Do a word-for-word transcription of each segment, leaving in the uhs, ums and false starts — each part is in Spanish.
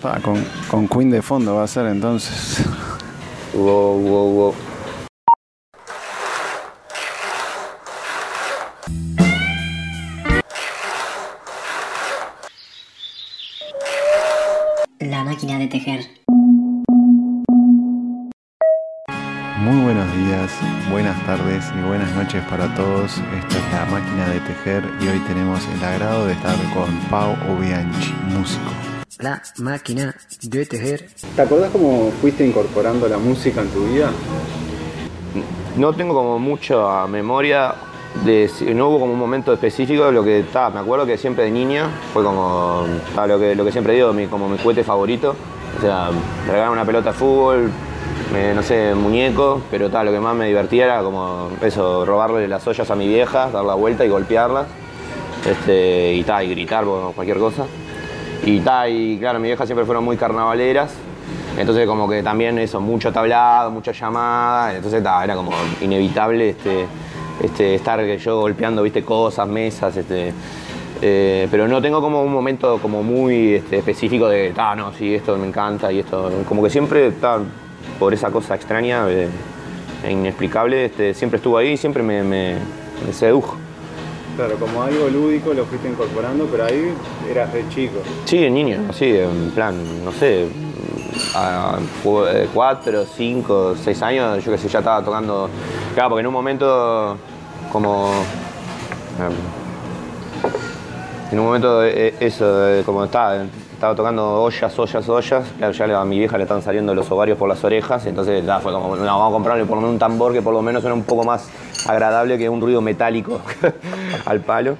Pa, con, con Queen de fondo va a ser entonces. Wow, wow, wow. La máquina de tejer. Muy buenos días, buenas tardes y buenas noches para todos. Esta es La Máquina de Tejer y hoy tenemos el agrado de estar con Pau Obianchi, músico. La Máquina de Tejer. ¿Te acordás cómo fuiste incorporando la música en tu vida? No tengo como mucha memoria, de, no hubo como un momento específico. Lo que ta, me acuerdo que siempre de niña fue como ta, lo, que, lo que siempre digo, mi, como mi juguete favorito. O sea, me regalaron una pelota de fútbol, me, no sé, muñeco, pero ta, lo que más me divertía era como eso, robarle las ollas a mi vieja, dar la vuelta y golpearlas, este, y, ta, y gritar por cualquier cosa. Y, ta, y claro, mi vieja siempre fueron muy carnavaleras, entonces como que también eso, mucho tablado, mucha llamada, entonces ta, era como inevitable este, este, estar yo golpeando, viste, cosas, mesas, este, eh, pero no tengo como un momento como muy este, específico de, ta, no, sí, esto me encanta y esto, como que siempre, ta, por esa cosa extraña eh, e inexplicable, este, siempre estuvo ahí y siempre me, me, me sedujo. Claro, como algo lúdico lo fuiste incorporando, pero ahí eras re chico. Sí, niño, así, en plan, no sé, a cuatro, cinco, seis años, yo qué sé, ya estaba tocando. Claro, porque en un momento, como. En un momento, eso, como estaba, estaba tocando ollas, ollas, ollas, claro, ya a mi vieja le están saliendo los ovarios por las orejas, entonces ya fue como, no, vamos a comprarle por lo menos un tambor que por lo menos suena un poco más agradable que un ruido metálico al palo.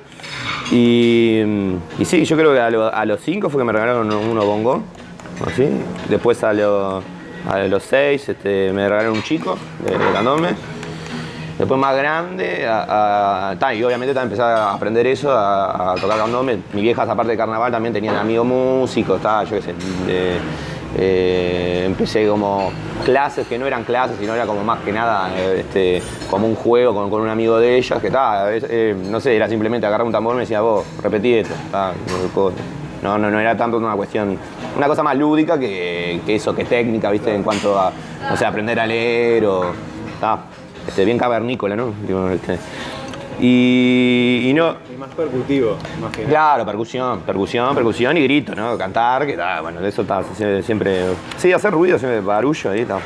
Y, y sí, yo creo que a, lo, a los cinco fue que me regalaron uno bongo, así. Después a, lo, a los seis este, me regalaron un chico de, de candombe. Después más grande, a, a, ta, y obviamente también empecé a aprender eso, a, a tocar candombe. Mi vieja, aparte de carnaval, también tenían amigos músicos, ta, yo qué sé. De, eh, empecé como clases que no eran clases, sino era como más que nada este, como un juego con, con un amigo de ellas, que ta, eh, no sé, era simplemente agarrar un tambor y me decía, vos, repetí esto. Ta, no, no, no era tanto una cuestión, una cosa más lúdica que, que eso, que técnica, viste, en cuanto a, no sé, aprender a leer o. Ta, Este, bien cavernícola, ¿no? Este, y, y no... Y más percutivo, más que nada. Claro, percusión, percusión, percusión y grito, ¿no? Cantar, que está, bueno, de eso está siempre... Sí, hacer ruido, siempre barullo, ahí está.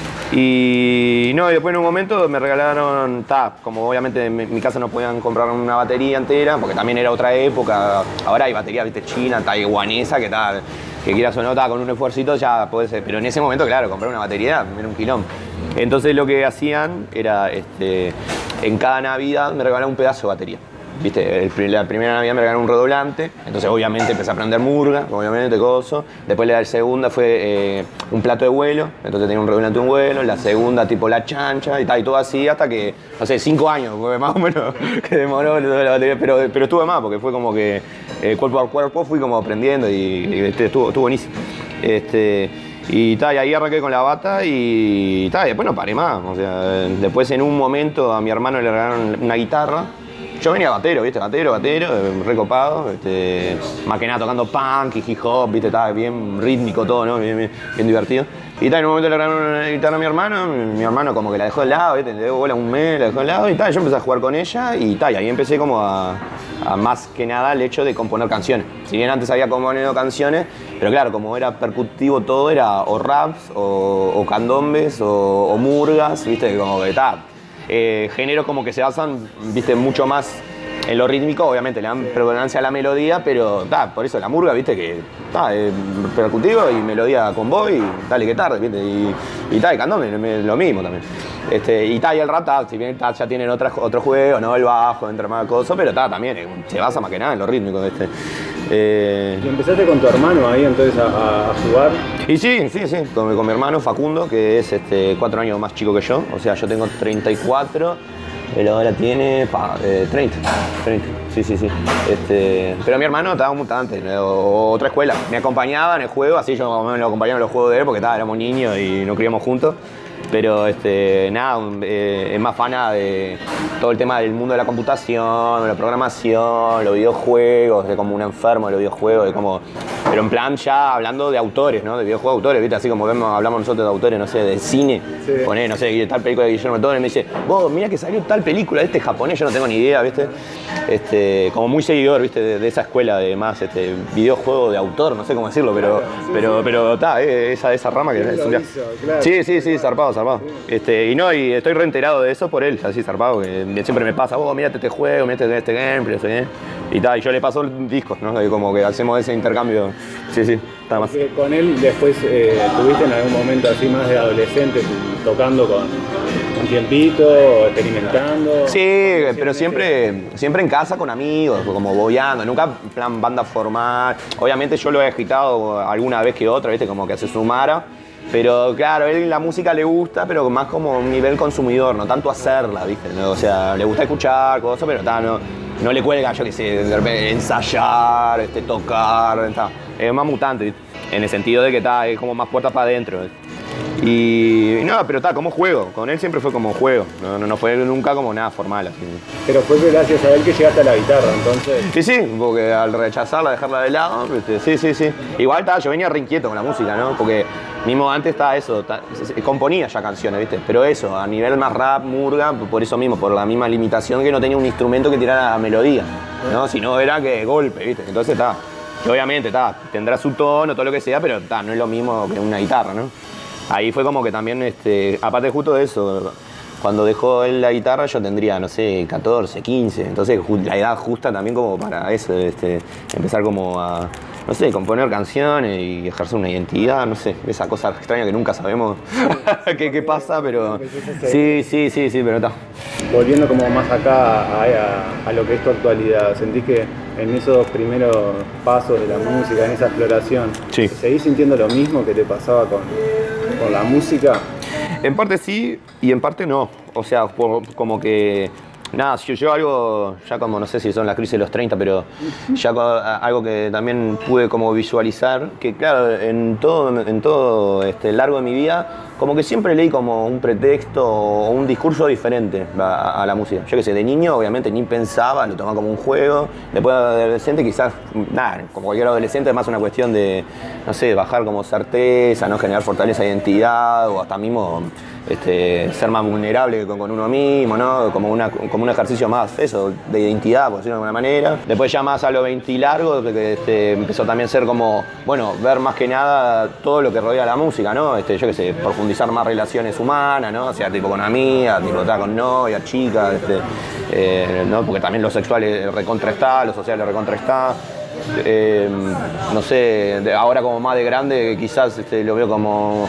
Y no, y después en un momento me regalaron, ta, como obviamente en mi casa no podían comprar una batería entera, porque también era otra época, ahora hay batería, viste, china, taiwanesa, que tal, que quieras o no, ta, con un esfuercito ya puede ser, pero en ese momento, claro, comprar una batería era un quilombo. Entonces lo que hacían era, este, en cada Navidad me regalaban un pedazo de batería. ¿Viste? El, la primera Navidad me regalaron un redoblante, entonces obviamente empecé a aprender murga, obviamente, coso. Después la segunda fue eh, un plato de vuelo, entonces tenía un redoblante de un vuelo. La segunda tipo la chancha y tal, y todo así hasta que, no sé, cinco años, fue más o menos que demoró la batería, pero, pero estuve más, porque fue como que eh, cuerpo a cuerpo fui como aprendiendo y, y este, estuvo, estuvo buenísimo. Este, Y, ta, y ahí arranqué con la bata y, ta, y después no paré más. O sea, después en un momento a mi hermano le regalaron una guitarra. Yo venía batero, ¿viste? Batero, batero, recopado. Este, más que nada tocando punk y hip hop, ¿viste? Estaba bien rítmico todo, ¿no? Bien, bien, bien divertido. Y ta, en un momento le regalaron una guitarra a mi hermano. Mi hermano como que la dejó de lado, ¿viste? Le dio bola un mes, la dejó de lado y ta, yo empecé a jugar con ella y, ta, y ahí empecé como a, a más que nada el hecho de componer canciones. Si bien antes había compuesto canciones, pero claro, como era percutivo todo, era o raps, o, o candombes, o, o murgas, ¿viste? Como que ta, eh, géneros como que se basan, ¿viste? Mucho más en lo rítmico, obviamente le dan preponderancia a la melodía, pero ta, por eso la murga, ¿viste? Que ta, es percutivo y melodía con voz y dale que tarde, ¿viste? Y, y ta, y candombe, lo mismo también. Este, y ta, y el rap, ta, si bien ta, ya tienen otras, otro juego, ¿no? El bajo, entre más cosas, pero ta, también eh, se basa más que nada en lo rítmico, ¿viste? Eh... ¿Y empezaste con tu hermano ahí entonces a, a jugar? Y sí, sí, sí, con, con mi hermano Facundo, que es este, cuatro años más chico que yo, o sea, yo tengo treinta y cuatro, él ahora tiene pa, eh, treinta, treinta, sí, sí, sí. Este, pero mi hermano estaba mucho antes, o, otra escuela, me acompañaba en el juego, así yo más o menos lo acompañaba en los juegos de él, porque ta, éramos niños y nos criamos juntos. Pero este, nada, eh, es más fana de todo el tema del mundo de la computación, de la programación, los videojuegos, de como un enfermo de los videojuegos, de como pero en plan ya hablando de autores, ¿no? De videojuegos autores, ¿viste? Así como vemos, hablamos nosotros de autores, no sé, de cine. Sí. Poné, no sé, tal película de Guillermo del Toro y me dice, vos, mira que salió tal película de este japonés, yo no tengo ni idea, ¿viste? Este, como muy seguidor, ¿viste? De, de esa escuela de más este, videojuego de autor, no sé cómo decirlo, pero claro, sí, pero, sí. pero está, eh, esa, esa rama que sí, es un hizo, claro. Sí, sí, sí, zarpado, zarpado. Sí. Este, y no, y estoy reenterado de eso por él, así zarpado, que siempre me pasa, vos, mirate este juego, mirate este gameplay, ¿sí? Y tal, y yo le paso discos, ¿no? Y como que hacemos ese intercambio. Sí, sí, está más. Porque con él después eh, tuviste en algún momento así más de adolescente tocando con un tiempito, experimentando. Sí, pero siempre, siempre en casa con amigos, como bobeando, nunca en plan banda formal. Obviamente yo lo he agitado alguna vez que otra, ¿viste? Como que se sumara. Pero claro, a él la música le gusta, pero más como un nivel consumidor, no tanto hacerla, ¿viste? ¿No? O sea, le gusta escuchar cosas, pero está, no, no le cuelga, yo qué sé, de repente ensayar, este, tocar, está. Es más mutante, ¿viste? En el sentido de que está, es como más puertas para adentro. Y, y no, pero está, como juego, con él siempre fue como juego, no, no, no fue nunca como nada formal. Así. Pero fue gracias a él que llegaste a la guitarra, entonces. Sí, sí, porque al rechazarla, dejarla de lado, este, sí, sí, sí. Igual está, yo venía re inquieto con la música, ¿no? Porque mismo antes estaba eso, está, componía ya canciones, ¿viste? Pero eso, a nivel más rap, murga, por eso mismo, por la misma limitación que no tenía un instrumento que tirara melodía, ¿no? Si no era que golpe, ¿viste? Entonces está, que obviamente está, tendrá su tono, todo lo que sea, pero está, no es lo mismo que una guitarra, ¿no? Ahí fue como que también, este, aparte justo de eso, cuando dejó él la guitarra yo tendría, no sé, catorce, quince, entonces la edad justa también como para eso, este, empezar como a, no sé, componer canciones y ejercer una identidad, no sé, esa cosa extraña que nunca sabemos qué, qué pasa, pero sí, sí, sí, sí, pero está. Volviendo como más acá a, a, a lo que es tu actualidad, ¿sentís que en esos primeros pasos de la música, en esa exploración, sí, seguís sintiendo lo mismo que te pasaba con, con la música? En parte sí y en parte no, o sea, por, como que nada, yo, yo algo, ya como no sé si son las crisis de los treinta, pero ya algo que también pude como visualizar, que claro, en todo, en todo este largo de mi vida, como que siempre leí como un pretexto o un discurso diferente a, a la música. Yo qué sé, de niño obviamente ni pensaba, lo tomaba como un juego, después de adolescente quizás, nada, como cualquier adolescente es más una cuestión de, no sé, bajar como certeza, no generar fortaleza de identidad o hasta mismo este, ser más vulnerable con, con uno mismo, ¿no? Como, una, como un ejercicio más, eso, de identidad, por decirlo de alguna manera. Después ya más a los veinte largos, este, empezó también a ser como, bueno, ver más que nada todo lo que rodea la música, ¿no? Este, yo qué sé, profundizar más relaciones humanas, ¿no? O sea, tipo con amigas, tipo estar con novia, chicas, este, eh, ¿no? Porque también lo sexual recontra está, lo social recontra está. Eh, no sé, de, ahora como más de grande quizás este, lo veo como,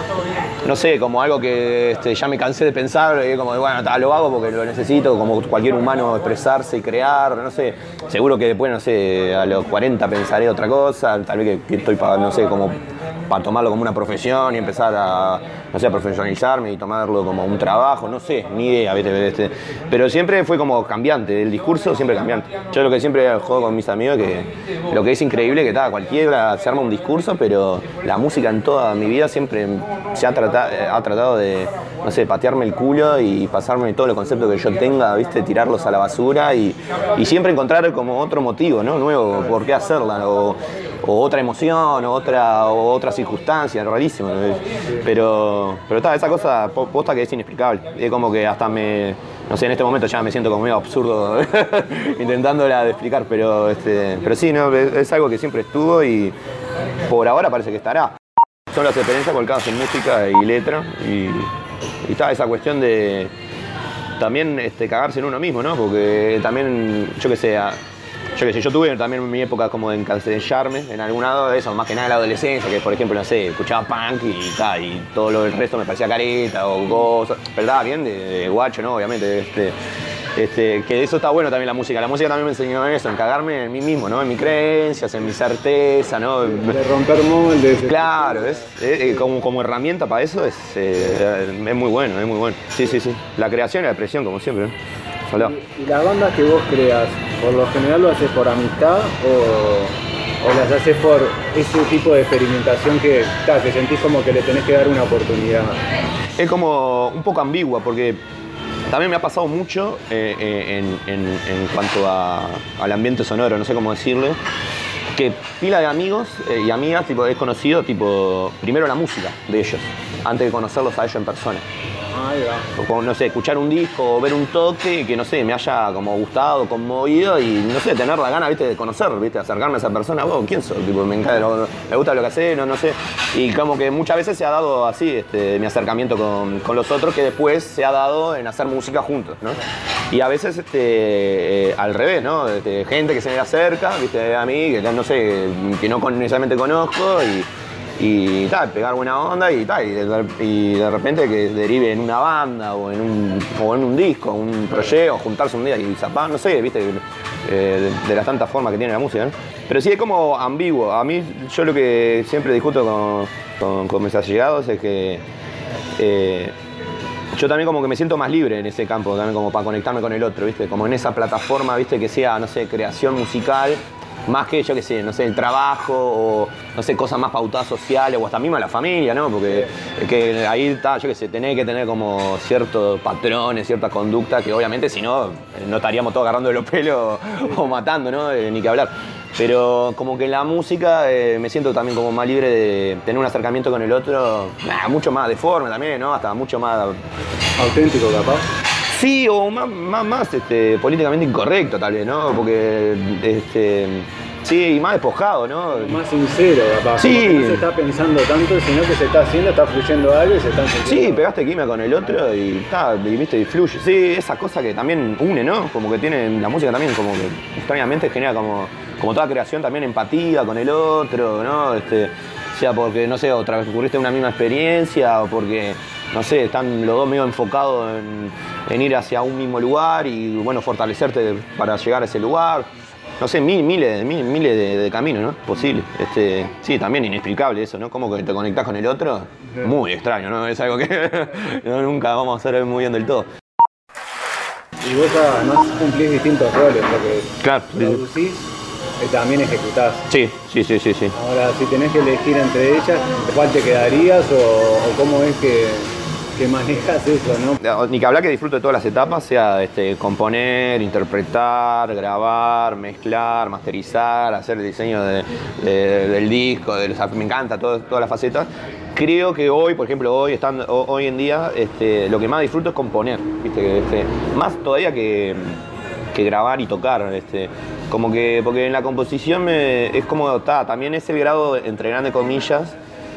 no sé, como algo que este, ya me cansé de pensar, y como bueno, ta, lo hago porque lo necesito, como cualquier humano expresarse y crear, no sé, seguro que después, no sé, a los cuarenta pensaré otra cosa, tal vez que, que estoy para, no sé, como para tomarlo como una profesión y empezar a, no sé, a profesionalizarme y tomarlo como un trabajo, no sé, ni idea, ¿viste? Este, pero siempre fue como cambiante, el discurso siempre cambiante. Yo lo que siempre juego con mis amigos, que lo que es increíble, que tal, cualquiera se arma un discurso, pero la música en toda mi vida siempre se ha tratado, ha tratado de, no sé, patearme el culo y pasarme todos los conceptos que yo tenga, ¿viste? Tirarlos a la basura y, y siempre encontrar como otro motivo, ¿no? Nuevo, por qué hacerla, o, o otra emoción, o otra, o otra circunstancia, rarísimo. ¿No? Pero, pero está, esa cosa posta que es inexplicable. Es como que hasta me, no sé, en este momento ya me siento como medio absurdo intentándola de explicar, pero, este, pero sí, no, es, es algo que siempre estuvo y por ahora parece que estará. Son las experiencias volcadas en música y letra y, y está esa cuestión de también este, cagarse en uno mismo, ¿no? Porque también, yo qué sé, yo qué sé, yo tuve también mi época como de encancellarme en algún lado de eso, más que nada en la adolescencia, que por ejemplo, no sé, escuchaba punk y tal, y todo lo, el resto me parecía careta o cosas, ¿verdad? Bien, de, de guacho, ¿no? Obviamente, este, este, que eso está bueno también la música. La música también me enseñó eso, en cagarme en mí mismo, ¿no? En mis creencias, en mi certeza, ¿no? De romper moldes. Claro, es, es, como, como herramienta para eso es, eh, es muy bueno, es muy bueno. Sí, sí, sí. La creación y la expresión, como siempre, ¿no? ¿Y, y las bandas que vos creas, por lo general lo haces por amistad o, o las haces por ese tipo de experimentación que, ta, que sentís como que le tenés que dar una oportunidad? Es como un poco ambigua porque también me ha pasado mucho eh, en, en, en cuanto a, al ambiente sonoro, no sé cómo decirle, que pila de amigos eh, y amigas tipo, he conocido tipo, primero la música de ellos, antes de conocerlos a ellos en persona. Ahí va. O como, no sé, escuchar un disco o ver un toque que, no sé, me haya como gustado, conmovido y, no sé, tener la gana, viste, de conocer, viste, acercarme a esa persona. Vos, ¿quién sos? Tipo, me encanta, lo, me gusta lo que haces, no, no sé. Y como que muchas veces se ha dado así, este, mi acercamiento con, con los otros, que después se ha dado en hacer música juntos, ¿no? Y a veces, este, eh, al revés, ¿no? Este, gente que se me acerca, viste, a mí, que no sé, que no necesariamente conozco y... y tal, pegar buena onda y tal, y de, y de repente que derive en una banda o en un, o en un disco, un proyecto, juntarse un día y zapar, no sé, viste, eh, de, de las tantas formas que tiene la música, ¿no? Pero sí es como ambiguo. A mí, yo lo que siempre discuto con, con, con mis allegados es que eh, yo también como que me siento más libre en ese campo, también como para conectarme con el otro, viste, como en esa plataforma, viste, que sea, no sé, creación musical, más que, yo qué sé, no sé, el trabajo o, no sé, cosas más pautadas sociales o hasta misma la familia, ¿no? Porque sí. que ahí está, yo qué sé, tenés que tener como ciertos patrones, ciertas conductas que obviamente si no, no estaríamos todos agarrando de los pelos o matando, ¿no? Eh, ni que hablar. Pero como que en la música eh, me siento también como más libre de tener un acercamiento con el otro, nah, mucho más deforme también, ¿no? Hasta mucho más... auténtico, capaz. Sí, o más, más, más este, políticamente incorrecto tal vez, ¿no? Porque, este, sí, y más despojado, ¿no? Más sincero, capaz. Sí. Como que no se está pensando tanto, sino que se está haciendo, está fluyendo algo y se está sintiendo. Sí, pegaste química con el otro y está, y viste, y fluye. Sí, esa cosa que también une, ¿no? Como que tiene, la música también como que extrañamente genera como, como toda creación también empatía con el otro, ¿no? Este, sea porque, no sé, o transcurriste una misma experiencia o porque, no sé, están los dos medio enfocados en, en ir hacia un mismo lugar y, bueno, fortalecerte para llegar a ese lugar. No sé, mil, miles, mil, miles de, de caminos, ¿no? Posible. Este, sí, también inexplicable eso, ¿no? Cómo que te conectás con el otro. Muy extraño, ¿no? Es algo que no, nunca vamos a saber muy bien del todo. Y vos además cumplís distintos roles, porque claro, producís y también ejecutás. Sí, sí, sí, sí, sí. Ahora, si tenés que elegir entre ellas, ¿cuál te quedarías o, o cómo es que, que manejas eso, no? Ni que hablar que disfruto de todas las etapas, sea este, componer, interpretar, grabar, mezclar, masterizar, hacer el diseño de, de, del disco, de, o sea, me encanta todo, todas las facetas. Creo que hoy, por ejemplo, hoy, estando, hoy en día, este, lo que más disfruto es componer, ¿viste? Este, más todavía que, que grabar y tocar. Este, como que, porque en la composición me, es como, está, también es el grado, entre grandes comillas,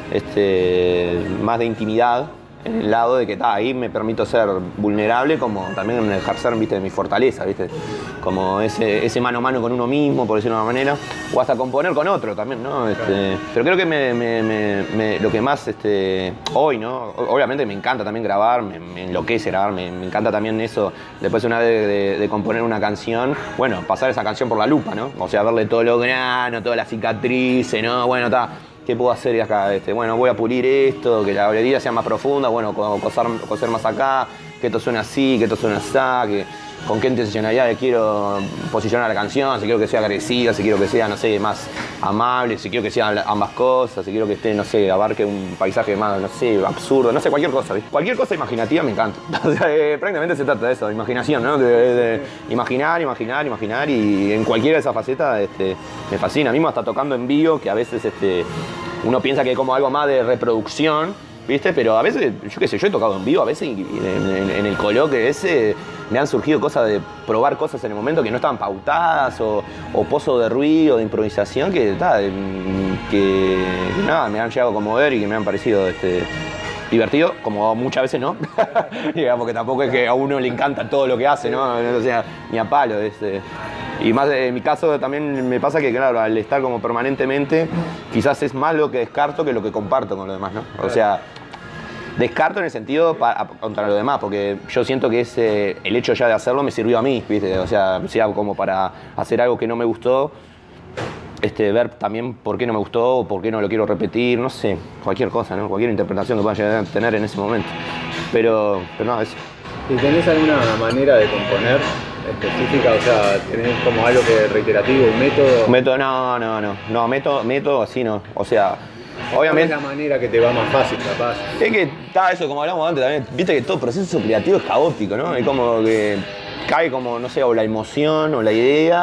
este, más de intimidad, en el lado de que está ahí me permito ser vulnerable, como también ejercer, viste, mi fortaleza, viste, como ese, ese mano a mano con uno mismo, por decirlo de una manera, o hasta componer con otro también, ¿no? Este, pero creo que me, me, me, me, lo que más este, hoy, ¿no? Obviamente me encanta también grabar, me, me enloquece grabar, me, me encanta también eso, después una vez de, de, de componer una canción, bueno, pasar esa canción por la lupa, ¿no? O sea, verle todo lo grano, todas las cicatrices, ¿no? Bueno, está. ¿Qué puedo hacer acá? Este, bueno, voy a pulir esto, que la herida sea más profunda, bueno, coser, coser más acá, que esto suene así, que esto suene así, que con qué intencionalidad quiero posicionar la canción, si quiero que sea agresiva, si quiero que sea, no sé, más amable, si quiero que sean ambas cosas, si quiero que esté, no sé, abarque un paisaje más, no sé, absurdo, no sé, cualquier cosa, ¿viste? Cualquier cosa imaginativa me encanta. O sea, eh, prácticamente se trata de eso, de imaginación, ¿no? De, de, de imaginar, imaginar, imaginar y en cualquiera de esas facetas este, me fascina. A mí me está tocando en vivo, que a veces este, uno piensa que hay como algo más de reproducción, ¿viste? Pero a veces, yo qué sé, yo he tocado en vivo, a veces en, en, en el coloquio ese me han surgido cosas de probar cosas en el momento que no estaban pautadas o, o pozos de ruido, de improvisación que, ta, que, que nada, me han llegado a conmover y que me han parecido este, divertido, como muchas veces no, digamos que tampoco es que a uno le encanta todo lo que hace, ¿no? O sea, ni a palo. Este. Y más en mi caso también me pasa que, claro, al estar como permanentemente, quizás es más lo que descarto que lo que comparto con los demás, ¿no? O sea, descarto en el sentido para, contra los demás, porque yo siento que ese, el hecho ya de hacerlo me sirvió a mí, ¿viste? O sea, sea como para hacer algo que no me gustó, este, ver también por qué no me gustó o por qué no lo quiero repetir, no sé, cualquier cosa, ¿no? Cualquier interpretación que pueda llegar a tener en ese momento. Pero, pero no, eso. ¿Y tenés alguna manera de componer específica? O sea, ¿tenés como algo que reiterativo, un método? Método, no, no, no, no, método, método así no, o sea, obviamente... ¿Cuál es la manera que te va más fácil, capaz? Es que está eso, como hablamos antes también, viste que todo proceso creativo es caótico, ¿no? Es como que cae como, no sé, o la emoción o la idea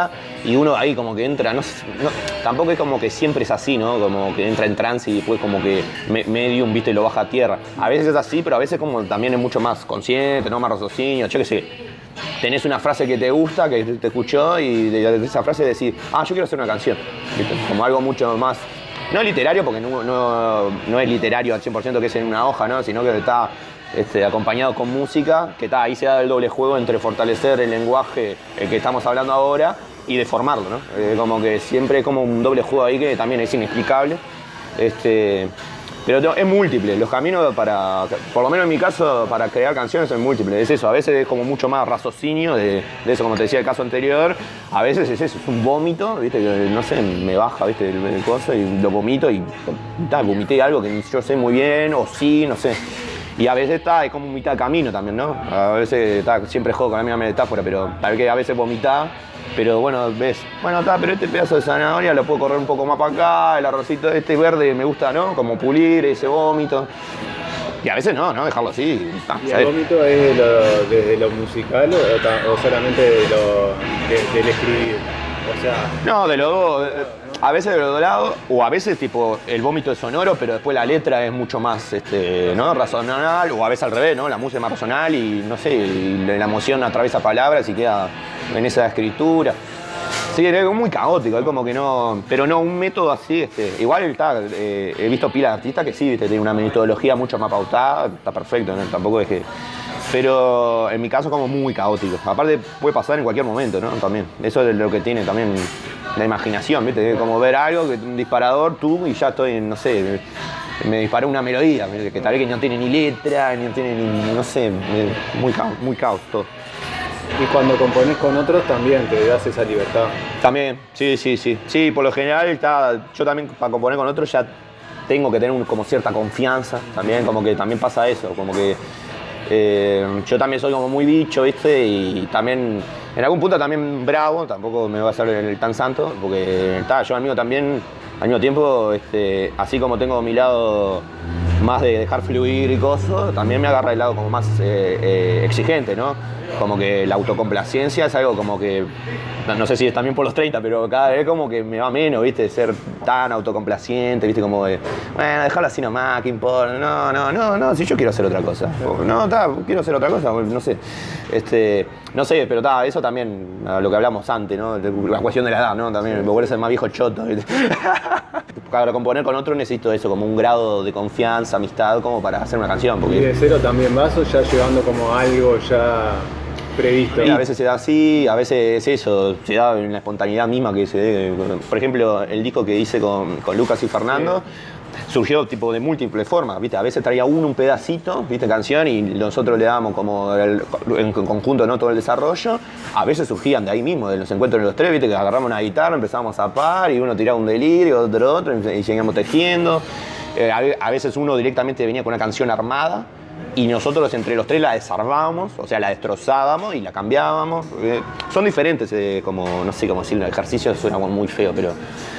y uno ahí como que entra, no, no, tampoco es como que siempre es así, ¿no? Como que entra en trance y después como que me, medium, viste, y lo baja a tierra. A veces es así, pero a veces como también es mucho más consciente, ¿no? Más raciocinio, yo qué sé. Tenés una frase que te gusta, que te escuchó y de, de esa frase decís, ah, yo quiero hacer una canción, ¿viste? Como algo mucho más, no literario, porque no, no, no es literario al cien por ciento que es en una hoja, ¿no? Sino que está este, acompañado con música, que está, ahí se da el doble juego entre fortalecer el lenguaje el que estamos hablando ahora y deformarlo, ¿no? Eh, como que siempre es como un doble juego ahí que también es inexplicable. Este, pero es múltiple, los caminos para, por lo menos en mi caso, para crear canciones es múltiple, es eso, a veces es como mucho más raciocinio de, de eso, como te decía el caso anterior, a veces es eso, es un vómito, viste, no sé, me baja, viste, el, el coso y lo vomito y ta, vomité algo que ni yo sé muy bien, o sí, no sé. Y a veces está, es como mitad camino también, ¿no? A veces está, siempre juego con la misma metáfora, pero tal que a veces vomitás, pero bueno, ves, bueno, está, pero este pedazo de zanahoria lo puedo correr un poco más para acá, el arrocito este verde me gusta, ¿no? Como pulir ese vómito. Y a veces no, ¿no? Dejarlo así. Está, ¿Y el vómito es de lo, desde lo musical o, o solamente de lo, de, del escribir? O sea... No, de los dos. A veces de los dos lados, o a veces tipo el vómito es sonoro, pero después la letra es mucho más este, ¿no? razonal, o a veces al revés, ¿no? La música es más razonal y no sé, y la emoción atraviesa palabras y queda en esa escritura. Sí, es muy caótico, es como que no. Pero no, un método así, este, igual está, eh, he visto pilas de artistas que sí, viste, tiene una metodología mucho más pautada, está perfecto, ¿no? Tampoco es que. Pero en mi caso como muy caótico. Aparte puede pasar en cualquier momento, ¿no? También. Eso es lo que tiene también la imaginación, ¿viste? Como ver algo, que un disparador, tú, y ya estoy, no sé, me disparó una melodía, que tal vez que no tiene ni letra, ni tiene ni, no sé, muy caos, muy caos todo. Y cuando componés con otros también te das esa libertad. También, sí, sí, sí. Sí, por lo general está, yo también para componer con otros ya tengo que tener un, como cierta confianza, también como que también pasa eso, como que eh, yo también soy como muy bicho, ¿viste? Y también, en algún punto también bravo, tampoco me va a hacer el, el tan santo, porque está, yo al mismo también, al mismo tiempo, este, así como tengo mi lado más de dejar fluir y cosas, también me agarra el lado como más eh, eh, exigente, ¿no? Como que la autocomplacencia es algo como que, no sé si es también por los treinta, pero cada vez como que me va menos, ¿viste? Ser tan autocomplaciente, ¿viste? Como de, bueno, dejarlo así nomás, ¿qué importa? No, no, no, no, si yo quiero hacer otra cosa. No, está, quiero hacer otra cosa, no sé. Este, no sé, pero está, eso también, lo que hablamos antes, ¿no? La cuestión de la edad, ¿no? También me vuelve a ser más viejo choto, ¿viste? Para componer con otro necesito eso, como un grado de confianza, amistad, como para hacer una canción. Porque... ¿Y de cero también vas o ya llevando como algo ya previsto? Sí, a veces se da así, a veces es eso, se da en la espontaneidad misma que se dé. Por ejemplo, el disco que hice con, con Lucas y Fernando, sí, surgió tipo de múltiples formas, ¿viste? A veces traía uno un pedacito, ¿viste? Canción, y nosotros le dábamos como el, en conjunto, ¿no? Todo el desarrollo. A veces surgían de ahí mismo, de los encuentros de los tres, ¿viste? Que agarramos una guitarra, empezábamos a par y uno tiraba un delirio, otro otro, y seguíamos tejiendo. Eh, a, a veces uno directamente venía con una canción armada y nosotros entre los tres la desarmábamos, o sea, la destrozábamos y la cambiábamos. Eh, son diferentes, eh, como, no sé cómo decirlo, el ejercicio suena muy feo, pero,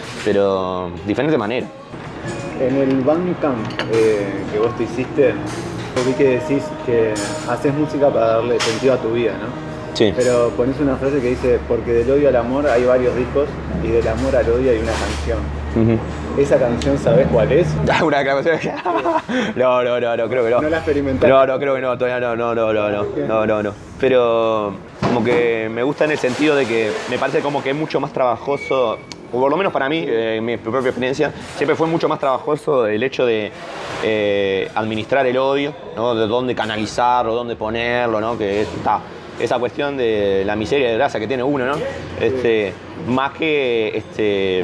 pero diferente manera. En el Bandcamp eh, que vos te hiciste, yo vi que decís que haces música para darle sentido a tu vida, ¿no? Sí. Pero ponés una frase que dice, porque del odio al amor hay varios discos y del amor al odio hay una canción. Uh-huh. ¿Esa canción sabés cuál es? Una canción. No, no, no, no, creo que no. ¿No la experimentaste? No, no, creo que no, todavía no, no, no, no, no, no, no, no. Pero como que me gusta en el sentido de que me parece como que es mucho más trabajoso, o por lo menos para mí, eh, en mi propia experiencia, siempre fue mucho más trabajoso el hecho de eh, administrar el odio, ¿no? De dónde canalizarlo, dónde ponerlo, ¿no? Que está esa cuestión de la miseria y desgracia que tiene uno, ¿no? Este, más que este,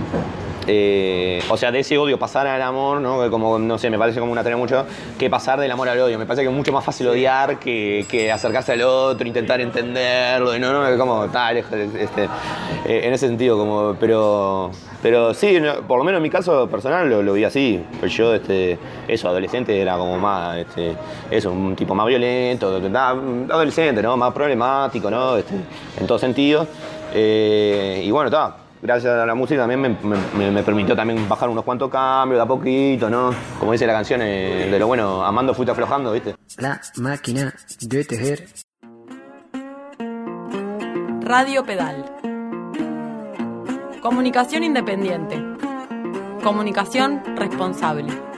eh, o sea, de ese odio pasar al amor, ¿no? Que como, no sé, me parece como una tarea mucho, que pasar del amor al odio. Me parece que es mucho más fácil odiar que, que acercarse al otro, intentar entenderlo, ¿no? ¿No? Como tal, este, eh, en ese sentido, como, pero, pero sí, no, por lo menos en mi caso personal lo, lo vi así. Pues yo, este, eso, adolescente era como más, este, eso, un tipo más violento, adolescente, ¿no? Más problemático, ¿no? Este, en todo sentido. Eh, y bueno, está. Gracias a la música también me, me, me permitió también bajar unos cuantos cambios de a poquito, ¿no? Como dice la canción, eh, de lo bueno, amando fuiste aflojando, ¿viste? La máquina de tejer. Radio Pedal. Comunicación independiente. Comunicación responsable.